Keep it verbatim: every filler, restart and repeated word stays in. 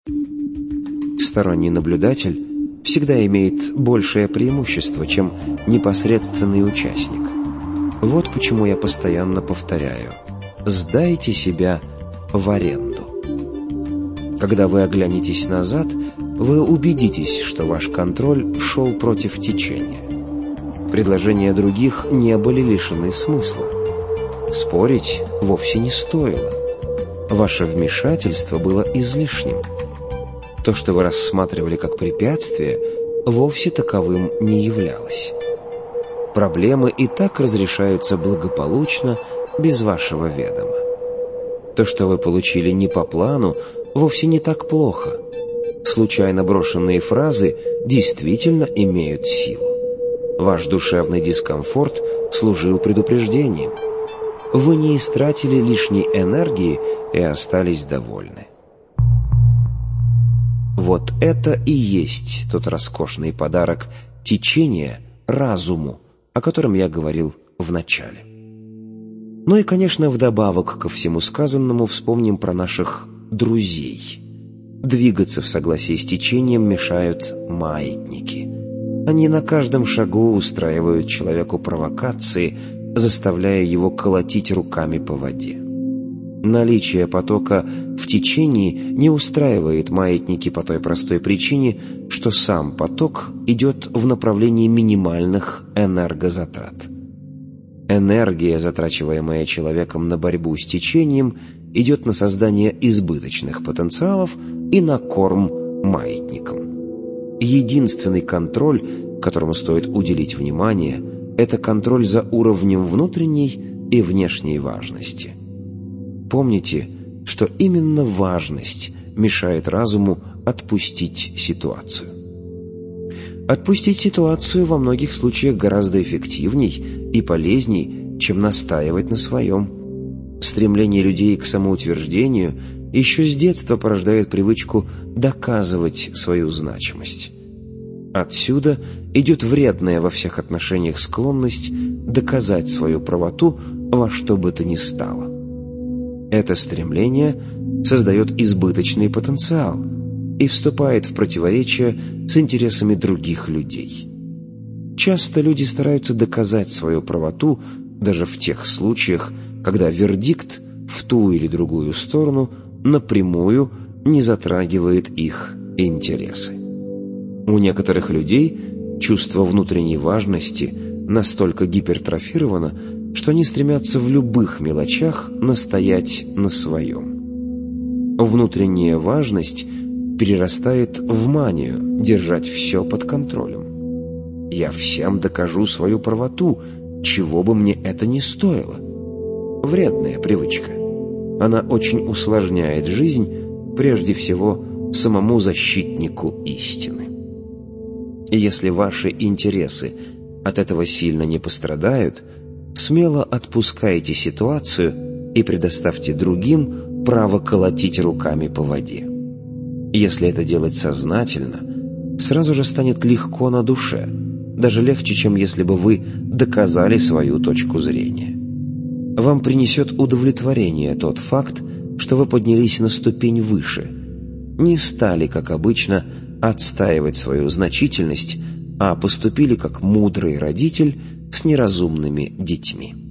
Сторонний наблюдатель всегда имеет большее преимущество, чем непосредственный участник. Вот почему я постоянно повторяю: сдайте себя в аренду. Когда вы оглянетесь назад, вы убедитесь, что ваш контроль шел против течения. Предложения других не были лишены смысла. Спорить вовсе не стоило. Ваше вмешательство было излишним. То, что вы рассматривали как препятствие, вовсе таковым не являлось. Проблемы и так разрешаются благополучно, без вашего ведома. То, что вы получили не по плану, вовсе не так плохо. Случайно брошенные фразы действительно имеют силу. Ваш душевный дискомфорт служил предупреждением. Вы не истратили лишней энергии и остались довольны. Вот это и есть тот роскошный подарок течения разуму, о котором я говорил в начале. Ну и, конечно, вдобавок ко всему сказанному вспомним про наших друзей. Двигаться в согласии с течением мешают маятники. Они на каждом шагу устраивают человеку провокации, заставляя его колотить руками по воде. Наличие потока в течении не устраивает маятники по той простой причине, что сам поток идет в направлении минимальных энергозатрат. Энергия, затрачиваемая человеком на борьбу с течением, идет на создание избыточных потенциалов и на корм маятникам. Единственный контроль, которому стоит уделить внимание, это контроль за уровнем внутренней и внешней важности. Помните, что именно важность мешает разуму отпустить ситуацию. Отпустить ситуацию во многих случаях гораздо эффективней и полезней, чем настаивать на своем. Стремление людей к самоутверждению еще с детства порождает привычку доказывать свою значимость. Отсюда идет вредная во всех отношениях склонность доказать свою правоту во что бы то ни стало. Это стремление создает избыточный потенциал и вступает в противоречие с интересами других людей. Часто люди стараются доказать свою правоту даже в тех случаях, когда вердикт в ту или другую сторону напрямую не затрагивает их интересы. У некоторых людей чувство внутренней важности настолько гипертрофировано, что они стремятся в любых мелочах настоять на своем. Внутренняя важность перерастает в манию держать все под контролем. Я всем докажу свою правоту, чего бы мне это ни стоило. Вредная привычка. Она очень усложняет жизнь, прежде всего, самому защитнику истины. И если ваши интересы от этого сильно не пострадают, смело отпускайте ситуацию и предоставьте другим право колотить руками по воде. Если это делать сознательно, сразу же станет легко на душе, даже легче, чем если бы вы доказали свою точку зрения. Вам принесет удовлетворение тот факт, что вы поднялись на ступень выше, не стали, как обычно, отстаивать свою значительность, а поступили как мудрый родитель с неразумными детьми.